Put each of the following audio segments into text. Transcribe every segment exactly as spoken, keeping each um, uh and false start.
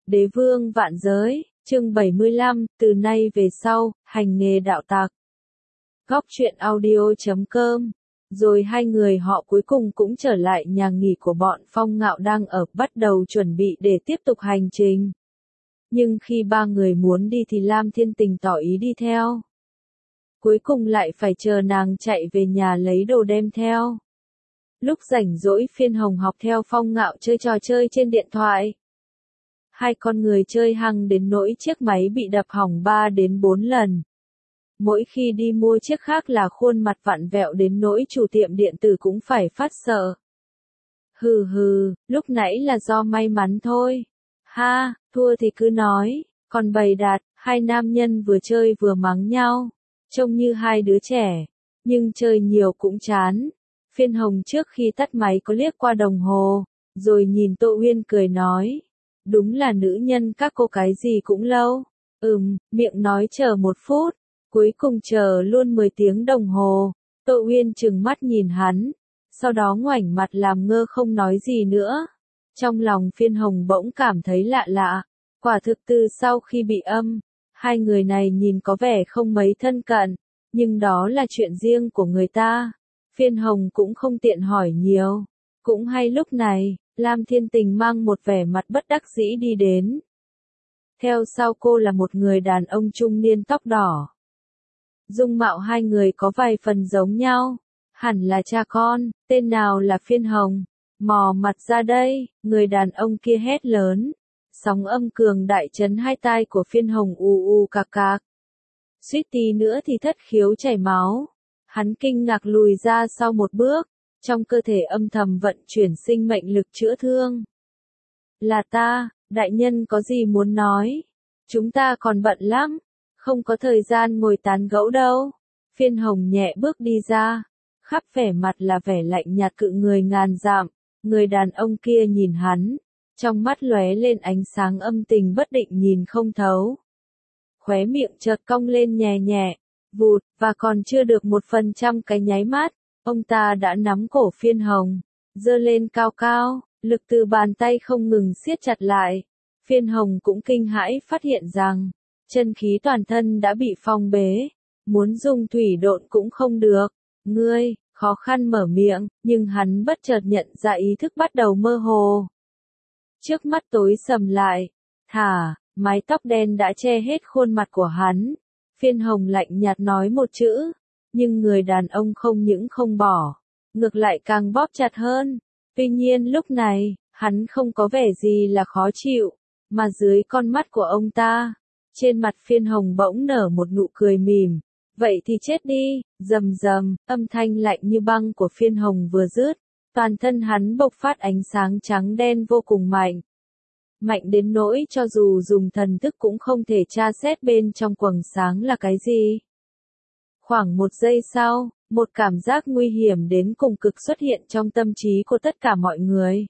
Đế vương vạn giới, chương bảy mươi lăm, từ nay về sau, hành nghề đạo tặc. Góc truyện audio chấm com. Rồi hai người họ cuối cùng cũng trở lại nhà nghỉ của bọn Phong Ngạo đang ở, bắt đầu chuẩn bị để tiếp tục hành trình. Nhưng khi ba người muốn đi thì Lam Thiên Tình tỏ ý đi theo. Cuối cùng lại phải chờ nàng chạy về nhà lấy đồ đem theo. Lúc rảnh rỗi Phiên Hồng học theo Phong Ngạo chơi trò chơi trên điện thoại. Hai con người chơi hăng đến nỗi chiếc máy bị đập hỏng ba đến bốn lần. Mỗi khi đi mua chiếc khác là khuôn mặt vặn vẹo đến nỗi chủ tiệm điện tử cũng phải phát sợ. Hừ hừ, lúc nãy là do may mắn thôi. Ha, thua thì cứ nói, còn bày đặt, hai nam nhân vừa chơi vừa mắng nhau. Trông như hai đứa trẻ, nhưng chơi nhiều cũng chán. Phiên Hồng trước khi tắt máy có liếc qua đồng hồ, rồi nhìn Tô Uyên cười nói. Đúng là nữ nhân các cô cái gì cũng lâu. Ừm, miệng nói chờ một phút. Cuối cùng chờ luôn mười tiếng đồng hồ. Tô Uyên trừng mắt nhìn hắn. Sau đó ngoảnh mặt làm ngơ không nói gì nữa. Trong lòng Phiên Hồng bỗng cảm thấy lạ lạ. Quả thực từ sau khi bị âm, hai người này nhìn có vẻ không mấy thân cận. Nhưng đó là chuyện riêng của người ta. Phiên Hồng cũng không tiện hỏi nhiều. Cũng hay lúc này, Lam Thiên Tình mang một vẻ mặt bất đắc dĩ đi đến. Theo sau cô là một người đàn ông trung niên tóc đỏ. Dung mạo hai người có vài phần giống nhau. Hẳn là cha con, tên nào là Phiên Hồng. Mò mặt ra đây, người đàn ông kia hét lớn. Sóng âm cường đại chấn hai tai của Phiên Hồng ù ù cạc cạc. Suýt tí nữa thì thất khiếu chảy máu. Hắn kinh ngạc lùi ra sau một bước. Trong cơ thể âm thầm vận chuyển sinh mệnh lực chữa thương. Là ta, đại nhân có gì muốn nói? Chúng ta còn bận lắm, không có thời gian ngồi tán gẫu đâu. Phiên Hồng nhẹ bước đi ra, khắp vẻ mặt là vẻ lạnh nhạt cự người ngàn dặm. Người đàn ông kia nhìn hắn, trong mắt lóe lên ánh sáng âm tình bất định nhìn không thấu. Khóe miệng chợt cong lên nhẹ nhẹ, vụt, và còn chưa được một phần trăm cái nháy mắt. Ông ta đã nắm cổ Phiên Hồng, giơ lên cao cao, lực từ bàn tay không ngừng siết chặt lại. Phiên Hồng cũng kinh hãi phát hiện rằng, chân khí toàn thân đã bị phong bế, muốn dùng thủy độn cũng không được. Ngươi, khó khăn mở miệng, nhưng hắn bất chợt nhận ra ý thức bắt đầu mơ hồ. Trước mắt tối sầm lại, thả, mái tóc đen đã che hết khuôn mặt của hắn. Phiên Hồng lạnh nhạt nói một chữ. Nhưng người đàn ông không những không bỏ, ngược lại càng bóp chặt hơn. Tuy nhiên lúc này, hắn không có vẻ gì là khó chịu, mà dưới con mắt của ông ta, trên mặt Phiên Hồng bỗng nở một nụ cười mỉm. Vậy thì chết đi, rầm rầm, âm thanh lạnh như băng của Phiên Hồng vừa dứt, toàn thân hắn bộc phát ánh sáng trắng đen vô cùng mạnh. Mạnh đến nỗi cho dù dùng thần thức cũng không thể tra xét bên trong quầng sáng là cái gì. Khoảng một giây sau, một cảm giác nguy hiểm đến cùng cực xuất hiện trong tâm trí của tất cả mọi người.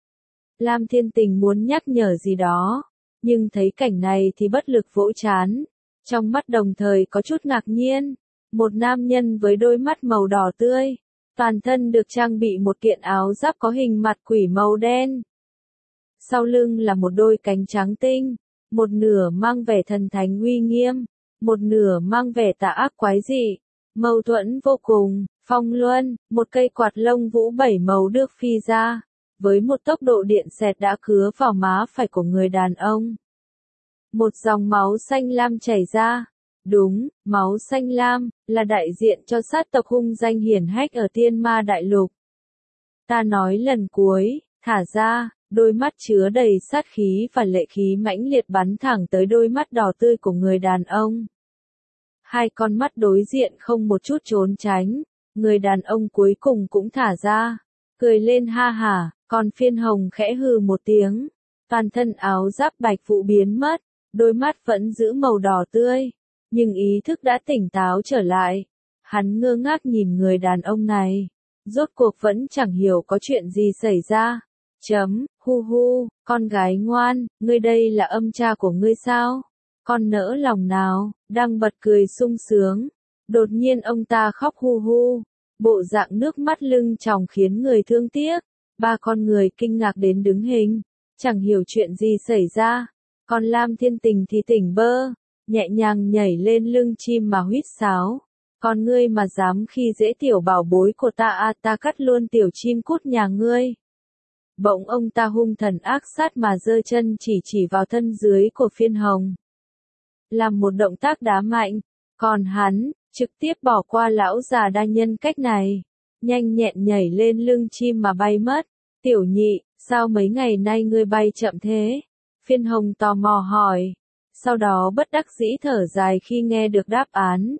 Lam Thiên Tình muốn nhắc nhở gì đó, nhưng thấy cảnh này thì bất lực vỗ chán. Trong mắt đồng thời có chút ngạc nhiên, một nam nhân với đôi mắt màu đỏ tươi, toàn thân được trang bị một kiện áo giáp có hình mặt quỷ màu đen. Sau lưng là một đôi cánh trắng tinh, một nửa mang vẻ thần thánh uy nghiêm. Một nửa mang vẻ tà ác quái dị, mâu thuẫn vô cùng. Phong Luân, một cây quạt lông vũ bảy màu được phi ra, với một tốc độ điện xẹt đã cứa vào má phải của người đàn ông. Một dòng máu xanh lam chảy ra. Đúng, máu xanh lam, là đại diện cho sát tộc hung danh hiển hách ở Tiên Ma Đại Lục. Ta nói lần cuối, thả ra. Đôi mắt chứa đầy sát khí và lệ khí mãnh liệt bắn thẳng tới đôi mắt đỏ tươi của người đàn ông. Hai con mắt đối diện không một chút trốn tránh, người đàn ông cuối cùng cũng thả ra, cười lên ha hả, còn Phiên Hồng khẽ hừ một tiếng, toàn thân áo giáp bạch vụ biến mất, đôi mắt vẫn giữ màu đỏ tươi, nhưng ý thức đã tỉnh táo trở lại. Hắn ngơ ngác nhìn người đàn ông này, rốt cuộc vẫn chẳng hiểu có chuyện gì xảy ra. Chấm, hu hu, con gái ngoan, ngươi đây là âm cha của ngươi sao? Con nỡ lòng nào, đang bật cười sung sướng. Đột nhiên ông ta khóc hu hu, bộ dạng nước mắt lưng tròng khiến người thương tiếc. Ba con người kinh ngạc đến đứng hình, chẳng hiểu chuyện gì xảy ra. Còn Lam Thiên Tình thì tỉnh bơ, nhẹ nhàng nhảy lên lưng chim mà huýt sáo. Còn ngươi mà dám khi dễ tiểu bảo bối của ta à, ta cắt luôn tiểu chim cút nhà ngươi. Bỗng ông ta hung thần ác sát mà giơ chân chỉ chỉ vào thân dưới của Phiên Hồng. Làm một động tác đá mạnh, còn hắn, trực tiếp bỏ qua lão già đa nhân cách này. Nhanh nhẹn nhảy lên lưng chim mà bay mất. Tiểu nhị, sao mấy ngày nay ngươi bay chậm thế? Phiên Hồng tò mò hỏi. Sau đó bất đắc dĩ thở dài khi nghe được đáp án.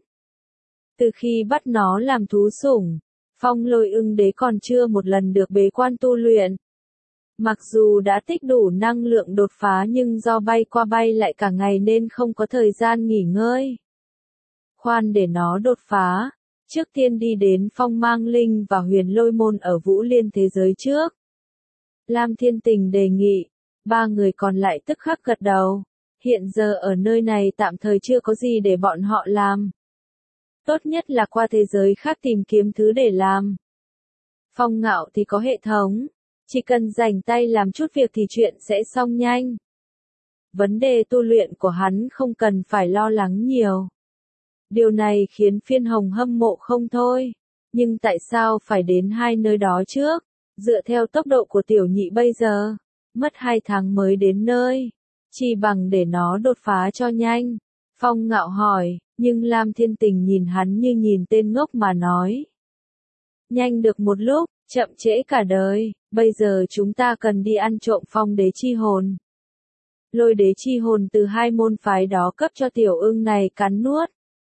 Từ khi bắt nó làm thú sủng, Phong Lôi Ưng Đế còn chưa một lần được bế quan tu luyện. Mặc dù đã tích đủ năng lượng đột phá nhưng do bay qua bay lại cả ngày nên không có thời gian nghỉ ngơi. Khoan để nó đột phá, trước tiên đi đến Phong Mang Linh và Huyền Lôi Môn ở Vũ Liên thế giới trước. Lam Thiên Tình đề nghị, ba người còn lại tức khắc gật đầu. Hiện giờ ở nơi này tạm thời chưa có gì để bọn họ làm. Tốt nhất là qua thế giới khác tìm kiếm thứ để làm. Phong Ngạo thì có hệ thống, chỉ cần rảnh tay làm chút việc thì chuyện sẽ xong nhanh. Vấn đề tu luyện của hắn không cần phải lo lắng nhiều. Điều này khiến Phiên Hồng hâm mộ không thôi. Nhưng tại sao phải đến hai nơi đó trước? Dựa theo tốc độ của tiểu nhị bây giờ, mất hai tháng mới đến nơi. Chỉ bằng để nó đột phá cho nhanh. Phong Ngạo hỏi, nhưng Lam Thiên Tình nhìn hắn như nhìn tên ngốc mà nói. Nhanh được một lúc, chậm trễ cả đời, bây giờ chúng ta cần đi ăn trộm phong đế chi hồn. Lôi đế chi hồn từ hai môn phái đó cấp cho tiểu ưng này cắn nuốt.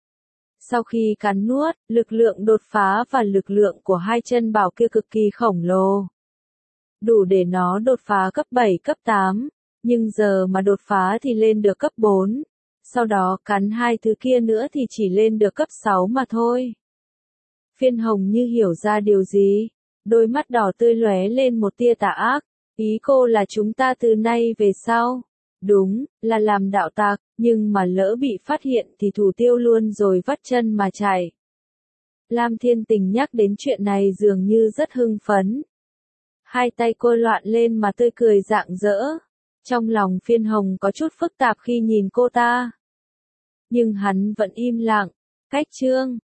Sau khi cắn nuốt, lực lượng đột phá và lực lượng của hai chân bảo kia cực kỳ khổng lồ. Đủ để nó đột phá cấp bảy cấp tám, nhưng giờ mà đột phá thì lên được cấp bốn. Sau đó cắn hai thứ kia nữa thì chỉ lên được cấp sáu mà thôi. Phiên Hồng như hiểu ra điều gì, đôi mắt đỏ tươi lóe lên một tia tà ác. Ý cô là chúng ta từ nay về sau, đúng, là làm đạo tặc, nhưng mà lỡ bị phát hiện thì thủ tiêu luôn rồi vắt chân mà chạy. Lam Thiên Tình nhắc đến chuyện này dường như rất hưng phấn. Hai tay cô loạn lên mà tươi cười rạng rỡ. Trong lòng Phiên Hồng có chút phức tạp khi nhìn cô ta. Nhưng hắn vẫn im lặng. Cách chương